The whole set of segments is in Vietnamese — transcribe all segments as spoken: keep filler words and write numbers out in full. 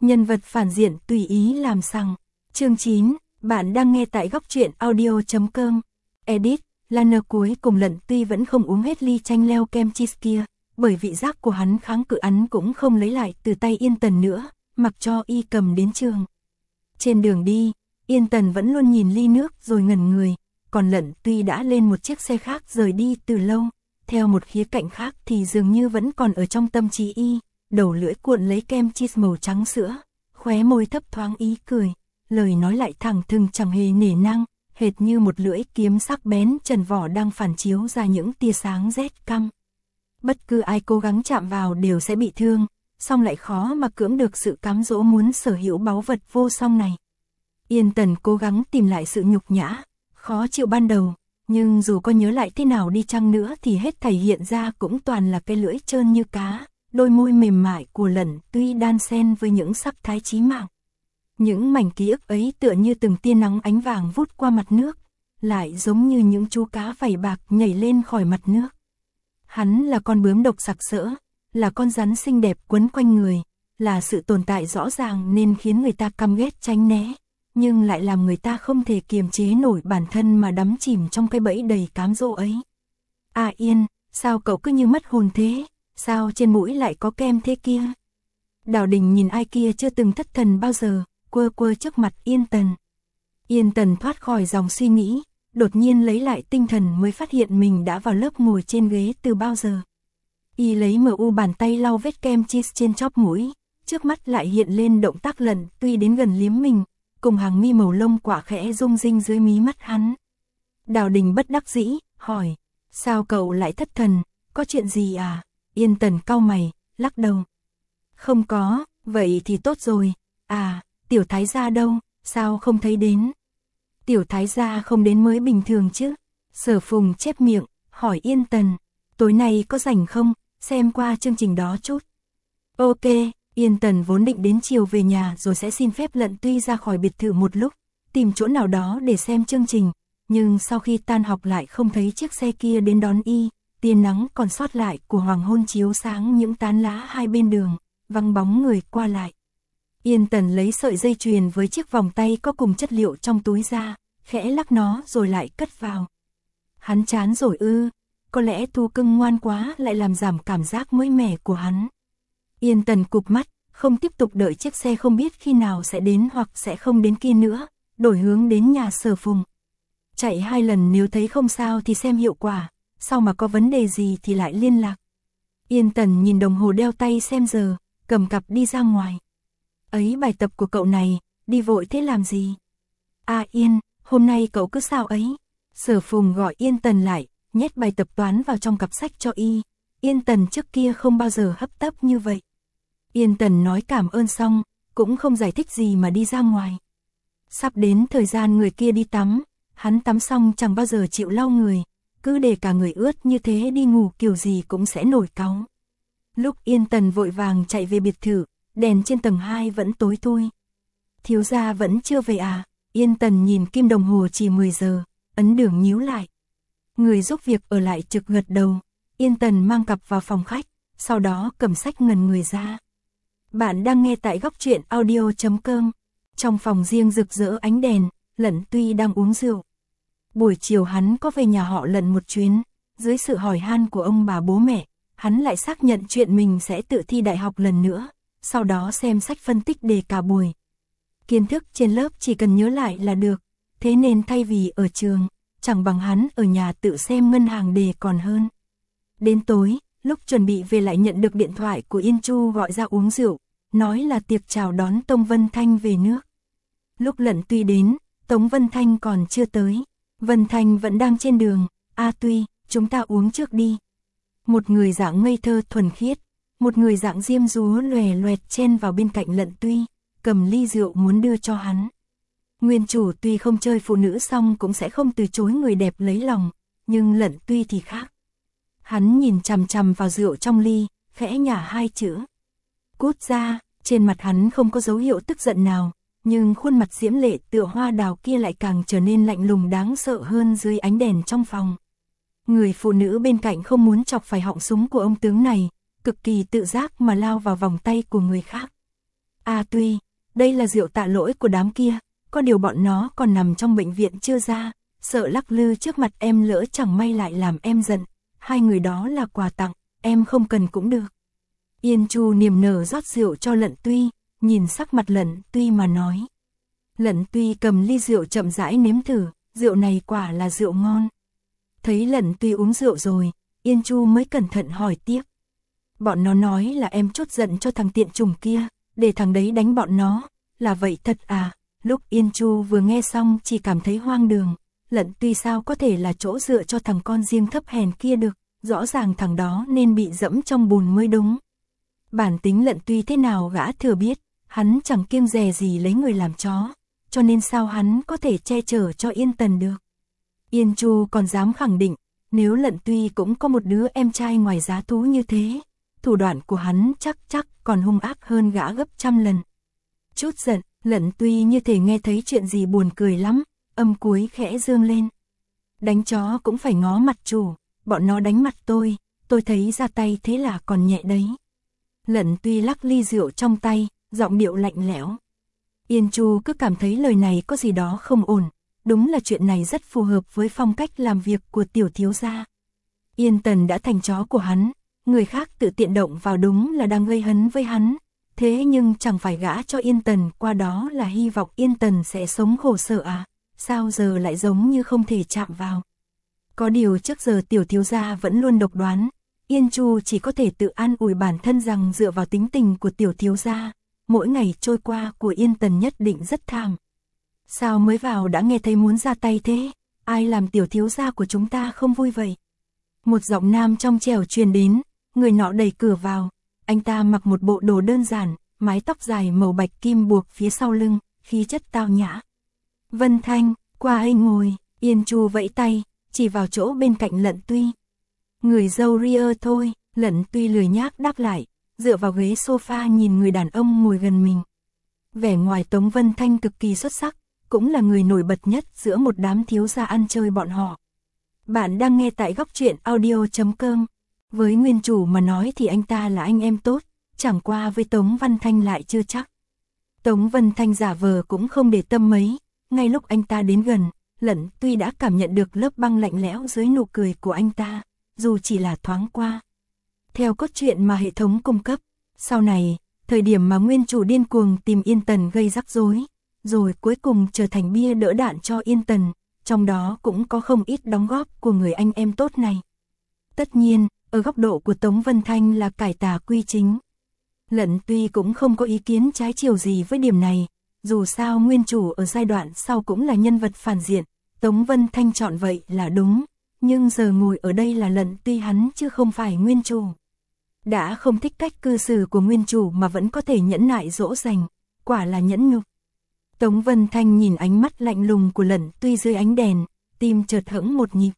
Nhân vật phản diện tùy ý làm sằng. Chương chín, bạn đang nghe tại góc truyện audio chấm com. Edit, Lanner cuối cùng Lận Tuy vẫn không uống hết ly chanh leo kem cheese kia, bởi vị giác của hắn kháng cự hắn cũng không lấy lại từ tay Yên Tần nữa, mặc cho y cầm đến trường. Trên đường đi, Yên Tần vẫn luôn nhìn ly nước rồi ngẩn người, còn Lận Tuy đã lên một chiếc xe khác rời đi từ lâu, theo một khía cạnh khác thì dường như vẫn còn ở trong tâm trí y, đầu lưỡi cuộn lấy kem cheese màu trắng sữa, khóe môi thấp thoáng ý cười, lời nói lại thẳng thừng chẳng hề nể nang, hệt như một lưỡi kiếm sắc bén trần vỏ đang phản chiếu ra những tia sáng rét căm. Bất cứ ai cố gắng chạm vào đều sẽ bị thương, song lại khó mà cưỡng được sự cám dỗ muốn sở hữu báu vật vô song này. Yên Tần cố gắng tìm lại sự nhục nhã, khó chịu ban đầu, nhưng dù có nhớ lại thế nào đi chăng nữa thì hết thảy hiện ra cũng toàn là cái lưỡi trơn như cá, đôi môi mềm mại của Lận Tuy đan xen với những sắc thái chí mạng. Những mảnh ký ức ấy tựa như từng tia nắng ánh vàng vút qua mặt nước, lại giống như những chú cá vảy bạc nhảy lên khỏi mặt nước. Hắn là con bướm độc sặc sỡ, là con rắn xinh đẹp quấn quanh người, là sự tồn tại rõ ràng nên khiến người ta căm ghét tránh né, nhưng lại làm người ta không thể kiềm chế nổi bản thân mà đắm chìm trong cái bẫy đầy cám dỗ ấy. À Yên, sao cậu cứ như mất hồn thế, sao trên mũi lại có kem thế kia? Đào Đình nhìn ai kia chưa từng thất thần bao giờ, quơ quơ trước mặt Yên Tần. Yên Tần thoát khỏi dòng suy nghĩ, đột nhiên lấy lại tinh thần mới phát hiện mình đã vào lớp ngồi trên ghế từ bao giờ. Y lấy mờ u bàn tay lau vết kem cheese trên chóp mũi, trước mắt lại hiện lên động tác Lận Tuy đến gần liếm mình, cùng hàng mi màu lông quả khẽ rung rinh dưới mí mắt hắn. Đào Đình bất đắc dĩ, hỏi, sao cậu lại thất thần, có chuyện gì à? Yên Tần cau mày, lắc đầu. Không có, vậy thì tốt rồi. À, Tiểu Thái gia đâu, sao không thấy đến? Tiểu Thái gia không đến mới bình thường chứ. Sở Phùng chép miệng, hỏi Yên Tần, tối nay có rảnh không, xem qua chương trình đó chút. Ok, Yên Tần vốn định đến chiều về nhà rồi sẽ xin phép Lận Tuy ra khỏi biệt thự một lúc, tìm chỗ nào đó để xem chương trình, nhưng sau khi tan học lại không thấy chiếc xe kia đến đón y, tia nắng còn sót lại của hoàng hôn chiếu sáng những tán lá hai bên đường, vắng bóng người qua lại. Yên Tần lấy sợi dây chuyền với chiếc vòng tay có cùng chất liệu trong túi ra, khẽ lắc nó rồi lại cất vào. Hắn chán rồi ư, có lẽ Thu Cưng ngoan quá lại làm giảm cảm giác mới mẻ của hắn. Yên Tần cụp mắt, không tiếp tục đợi chiếc xe không biết khi nào sẽ đến hoặc sẽ không đến kia nữa, đổi hướng đến nhà Sở Phùng. Chạy hai lần nếu thấy không sao thì xem hiệu quả, sau mà có vấn đề gì thì lại liên lạc. Yên Tần nhìn đồng hồ đeo tay xem giờ, cầm cặp đi ra ngoài. Ấy bài tập của cậu này, đi vội thế làm gì? À Yên, hôm nay cậu cứ sao ấy? Sở Phùng gọi Yên Tần lại, nhét bài tập toán vào trong cặp sách cho y. Yên Tần trước kia không bao giờ hấp tấp như vậy. Yên Tần nói cảm ơn xong, cũng không giải thích gì mà đi ra ngoài. Sắp đến thời gian người kia đi tắm, hắn tắm xong chẳng bao giờ chịu lau người, cứ để cả người ướt như thế đi ngủ kiểu gì cũng sẽ nổi cáu. Lúc Yên Tần vội vàng chạy về biệt thự, đèn trên tầng hai vẫn tối thui. Thiếu gia vẫn chưa về à? Yên Tần nhìn kim đồng hồ chỉ mười giờ, ấn đường nhíu lại. Người giúp việc ở lại trực gật đầu. Yên Tần mang cặp vào phòng khách, sau đó cầm sách ngần người ra. Bạn đang nghe tại góc truyện audio chấm com. Trong phòng riêng rực rỡ ánh đèn, Lận Tuy đang uống rượu. Buổi chiều hắn có về nhà họ Lận một chuyến, dưới sự hỏi han của ông bà bố mẹ, hắn lại xác nhận chuyện mình sẽ tự thi đại học lần nữa, sau đó xem sách phân tích đề cả buổi. Kiến thức trên lớp chỉ cần nhớ lại là được, thế nên thay vì ở trường, chẳng bằng hắn ở nhà tự xem ngân hàng đề còn hơn. Đến tối, lúc chuẩn bị về lại nhận được điện thoại của Yên Chu gọi ra uống rượu, nói là tiệc chào đón Tống Vân Thanh về nước. Lúc Lận Tuy đến, Tống Vân Thanh còn chưa tới, Vân Thanh vẫn đang trên đường. A Tuy, chúng ta uống trước đi. Một người dạng ngây thơ thuần khiết, một người dạng diêm dúa lòe loẹt chen vào bên cạnh Lận Tuy, cầm ly rượu muốn đưa cho hắn. Nguyên chủ tuy không chơi phụ nữ xong cũng sẽ không từ chối người đẹp lấy lòng, nhưng Lận Tuy thì khác. Hắn nhìn chằm chằm vào rượu trong ly, khẽ nhả hai chữ. Cút ra, trên mặt hắn không có dấu hiệu tức giận nào, nhưng khuôn mặt diễm lệ tựa hoa đào kia lại càng trở nên lạnh lùng đáng sợ hơn dưới ánh đèn trong phòng. Người phụ nữ bên cạnh không muốn chọc phải họng súng của ông tướng này, cực kỳ tự giác mà lao vào vòng tay của người khác. À tuy, đây là rượu tạ lỗi của đám kia, có điều bọn nó còn nằm trong bệnh viện chưa ra, sợ lắc lư trước mặt em lỡ chẳng may lại làm em giận, hai người đó là quà tặng, em không cần cũng được. Yên Chu niềm nở rót rượu cho Lận Tuy, nhìn sắc mặt Lận Tuy mà nói. Lận Tuy cầm ly rượu chậm rãi nếm thử, rượu này quả là rượu ngon. Thấy Lận Tuy uống rượu rồi, Yên Chu mới cẩn thận hỏi tiếp. Bọn nó nói là em trút giận cho thằng tiện chủng kia, để thằng đấy đánh bọn nó, là vậy thật à? Lúc Yên Chu vừa nghe xong chỉ cảm thấy hoang đường, Lận Tuy sao có thể là chỗ dựa cho thằng con riêng thấp hèn kia được, rõ ràng thằng đó nên bị dẫm trong bùn mới đúng. Bản tính Lận Tuy thế nào gã thừa biết, hắn chẳng kiêng dè gì lấy người làm chó, cho nên sao hắn có thể che chở cho Yên Tần được. Yên Chu còn dám khẳng định, nếu Lận Tuy cũng có một đứa em trai ngoài giá thú như thế, thủ đoạn của hắn chắc chắc còn hung ác hơn gã gấp trăm lần. Chút giận, Lận Tuy như thể nghe thấy chuyện gì buồn cười lắm, âm cuối khẽ dương lên. Đánh chó cũng phải ngó mặt chủ, bọn nó đánh mặt tôi, tôi thấy ra tay thế là còn nhẹ đấy. Lận Tuy lắc ly rượu trong tay, giọng điệu lạnh lẽo. Yên Chu cứ cảm thấy lời này có gì đó không ổn, đúng là chuyện này rất phù hợp với phong cách làm việc của tiểu thiếu gia. Yên Tần đã thành chó của hắn, người khác tự tiện động vào đúng là đang gây hấn với hắn, thế nhưng chẳng phải gã cho Yên Tần qua đó là hy vọng Yên Tần sẽ sống khổ sở à, sao giờ lại giống như không thể chạm vào. Có điều trước giờ tiểu thiếu gia vẫn luôn độc đoán, Yên Chu chỉ có thể tự an ủi bản thân rằng dựa vào tính tình của tiểu thiếu gia, mỗi ngày trôi qua của Yên Tần nhất định rất thảm. Sao mới vào đã nghe thấy muốn ra tay thế, ai làm tiểu thiếu gia của chúng ta không vui vậy? Một giọng nam trong trẻo truyền đến, người nọ đẩy cửa vào, anh ta mặc một bộ đồ đơn giản, mái tóc dài màu bạch kim buộc phía sau lưng, khí chất tao nhã. Vân Thanh, qua anh ngồi, Yên Chu vẫy tay, chỉ vào chỗ bên cạnh Lận Tuy. Người dâu ria thôi, Lận Tuy lười nhác đáp lại, dựa vào ghế sofa nhìn người đàn ông ngồi gần mình. Vẻ ngoài Tống Vân Thanh cực kỳ xuất sắc, cũng là người nổi bật nhất giữa một đám thiếu gia ăn chơi bọn họ. Bạn đang nghe tại góc truyện audio chấm com. Với nguyên chủ mà nói thì anh ta là anh em tốt, chẳng qua với Tống Vân Thanh lại chưa chắc. Tống Vân Thanh giả vờ cũng không để tâm mấy, ngay lúc anh ta đến gần, Lận Tuy đã cảm nhận được lớp băng lạnh lẽo dưới nụ cười của anh ta, dù chỉ là thoáng qua. Theo cốt truyện mà hệ thống cung cấp, sau này, thời điểm mà nguyên chủ điên cuồng tìm Yên Tần gây rắc rối, rồi cuối cùng trở thành bia đỡ đạn cho Yên Tần, trong đó cũng có không ít đóng góp của người anh em tốt này. Tất nhiên, ở góc độ của Tống Vân Thanh là cải tà quy chính. Lận Tuy cũng không có ý kiến trái chiều gì với điểm này, dù sao nguyên chủ ở giai đoạn sau cũng là nhân vật phản diện, Tống Vân Thanh chọn vậy là đúng, nhưng giờ ngồi ở đây là Lận Tuy hắn chứ không phải nguyên chủ. Đã không thích cách cư xử của nguyên chủ mà vẫn có thể nhẫn nại dỗ dành, quả là nhẫn nhục. Tống Vân Thanh nhìn ánh mắt lạnh lùng của Lận Tuy dưới ánh đèn, tim chợt hững một nhịp.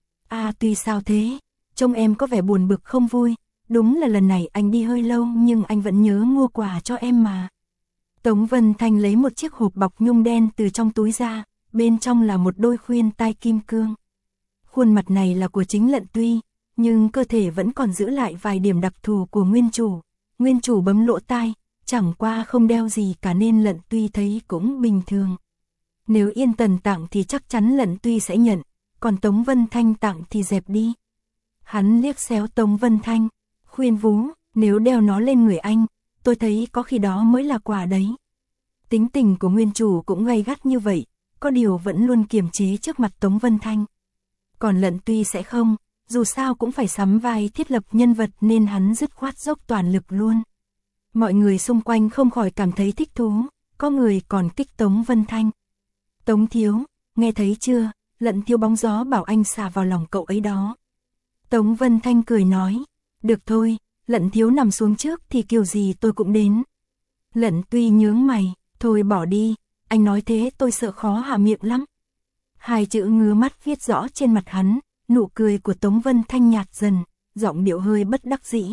À Tuy sao thế? Trông em có vẻ buồn bực không vui, đúng là lần này anh đi hơi lâu nhưng anh vẫn nhớ mua quà cho em mà. Tống Vân Thanh lấy một chiếc hộp bọc nhung đen từ trong túi ra, bên trong là một đôi khuyên tai kim cương. Khuôn mặt này là của chính Lận Tuy, nhưng cơ thể vẫn còn giữ lại vài điểm đặc thù của nguyên chủ. Nguyên chủ bấm lỗ tai, chẳng qua không đeo gì cả nên Lận Tuy thấy cũng bình thường. Nếu Yên Tần tặng thì chắc chắn Lận Tuy sẽ nhận, còn Tống Vân Thanh tặng thì dẹp đi. Hắn liếc xéo Tống Vân Thanh, khuyên vú, nếu đeo nó lên người anh, tôi thấy có khi đó mới là quà đấy. Tính tình của nguyên chủ cũng gay gắt như vậy, có điều vẫn luôn kiềm chế trước mặt Tống Vân Thanh. Còn Lận Tuy sẽ không, dù sao cũng phải sắm vai thiết lập nhân vật nên hắn dứt khoát dốc toàn lực luôn. Mọi người xung quanh không khỏi cảm thấy thích thú, có người còn kích Tống Vân Thanh. Tống thiếu, nghe thấy chưa, Lận thiếu bóng gió bảo anh xả vào lòng cậu ấy đó. Tống Vân Thanh cười nói, được thôi, Lận thiếu nằm xuống trước thì kiểu gì tôi cũng đến. Lận Tuy nhướng mày, thôi bỏ đi, anh nói thế tôi sợ khó hạ miệng lắm. Hai chữ ngứa mắt viết rõ trên mặt hắn, nụ cười của Tống Vân Thanh nhạt dần, giọng điệu hơi bất đắc dĩ.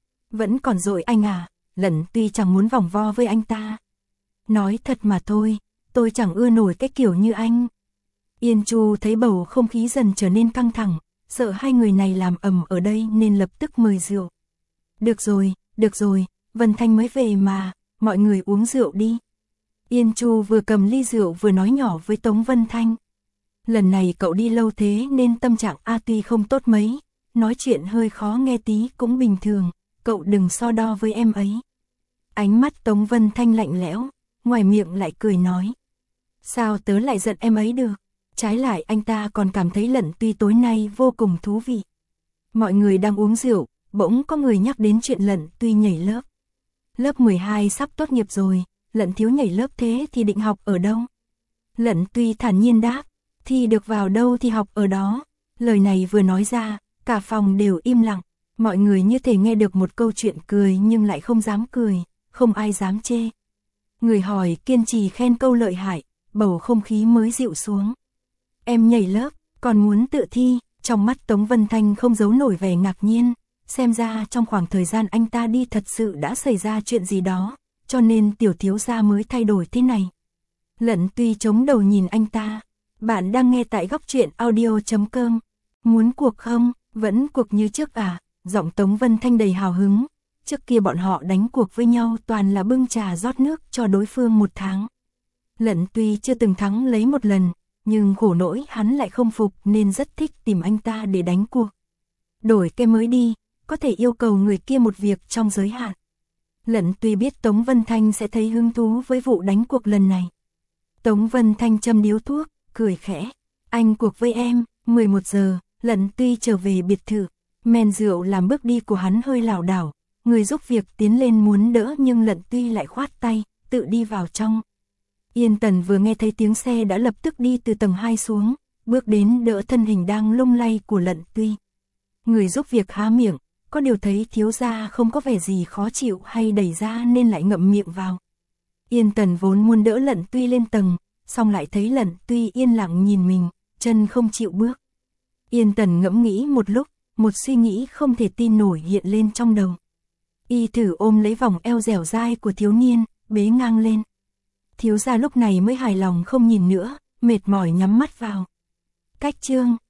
Vẫn còn dỗi anh à, Lận Tuy chẳng muốn vòng vo với anh ta. Nói thật mà thôi, tôi chẳng ưa nổi cái kiểu như anh. Yên Chu thấy bầu không khí dần trở nên căng thẳng, sợ hai người này làm ầm ở đây nên lập tức mời rượu. Được rồi, được rồi, Vân Thanh mới về mà, mọi người uống rượu đi. Yên Chu vừa cầm ly rượu vừa nói nhỏ với Tống Vân Thanh. Lần này cậu đi lâu thế nên tâm trạng A tuy không tốt mấy, nói chuyện hơi khó nghe tí cũng bình thường, cậu đừng so đo với em ấy. Ánh mắt Tống Vân Thanh lạnh lẽo, ngoài miệng lại cười nói. Sao tớ lại giận em ấy được, trái lại anh ta còn cảm thấy Lận Tuy tối nay vô cùng thú vị. Mọi người đang uống rượu, bỗng có người nhắc đến chuyện Lận Tuy nhảy lớp. Lớp mười hai sắp tốt nghiệp rồi, Lận thiếu nhảy lớp thế thì định học ở đâu? Lận Tuy thản nhiên đáp, thi được vào đâu thì học ở đó. Lời này vừa nói ra, cả phòng đều im lặng, mọi người như thể nghe được một câu chuyện cười nhưng lại không dám cười, không ai dám chê. Người hỏi kiên trì khen câu lợi hại, bầu không khí mới dịu xuống. Em nhảy lớp, còn muốn tự thi, trong mắt Tống Vân Thanh không giấu nổi vẻ ngạc nhiên, xem ra trong khoảng thời gian anh ta đi thật sự đã xảy ra chuyện gì đó, cho nên tiểu thiếu gia mới thay đổi thế này. Lận Tuy chống đầu nhìn anh ta, bạn đang nghe tại góc truyện audio chấm com, muốn cuộc không, vẫn cuộc như trước à, giọng Tống Vân Thanh đầy hào hứng, trước kia bọn họ đánh cuộc với nhau toàn là bưng trà rót nước cho đối phương một tháng. Lận Tuy chưa từng thắng lấy một lần, nhưng khổ nỗi hắn lại không phục nên rất thích tìm anh ta để đánh cuộc. Đổi cái mới đi, có thể yêu cầu người kia một việc trong giới hạn. Lận Tuy biết Tống Vân Thanh sẽ thấy hứng thú với vụ đánh cuộc lần này. Tống Vân Thanh châm điếu thuốc, cười khẽ. Anh cuộc với em, mười một giờ, Lận Tuy trở về biệt thự. Men rượu làm bước đi của hắn hơi lảo đảo. Người giúp việc tiến lên muốn đỡ nhưng Lận Tuy lại khoát tay, tự đi vào trong. Yên Tần vừa nghe thấy tiếng xe đã lập tức đi từ tầng hai xuống, bước đến đỡ thân hình đang lung lay của Lận Tuy. Người giúp việc há miệng, có điều thấy thiếu gia không có vẻ gì khó chịu hay đẩy ra nên lại ngậm miệng vào. Yên Tần vốn muốn đỡ Lận Tuy lên tầng, xong lại thấy Lận Tuy yên lặng nhìn mình, chân không chịu bước. Yên Tần ngẫm nghĩ một lúc, một suy nghĩ không thể tin nổi hiện lên trong đầu. Y thử ôm lấy vòng eo dẻo dai của thiếu niên, bế ngang lên. Thiếu gia lúc này mới hài lòng không nhìn nữa, mệt mỏi nhắm mắt vào. Cách chương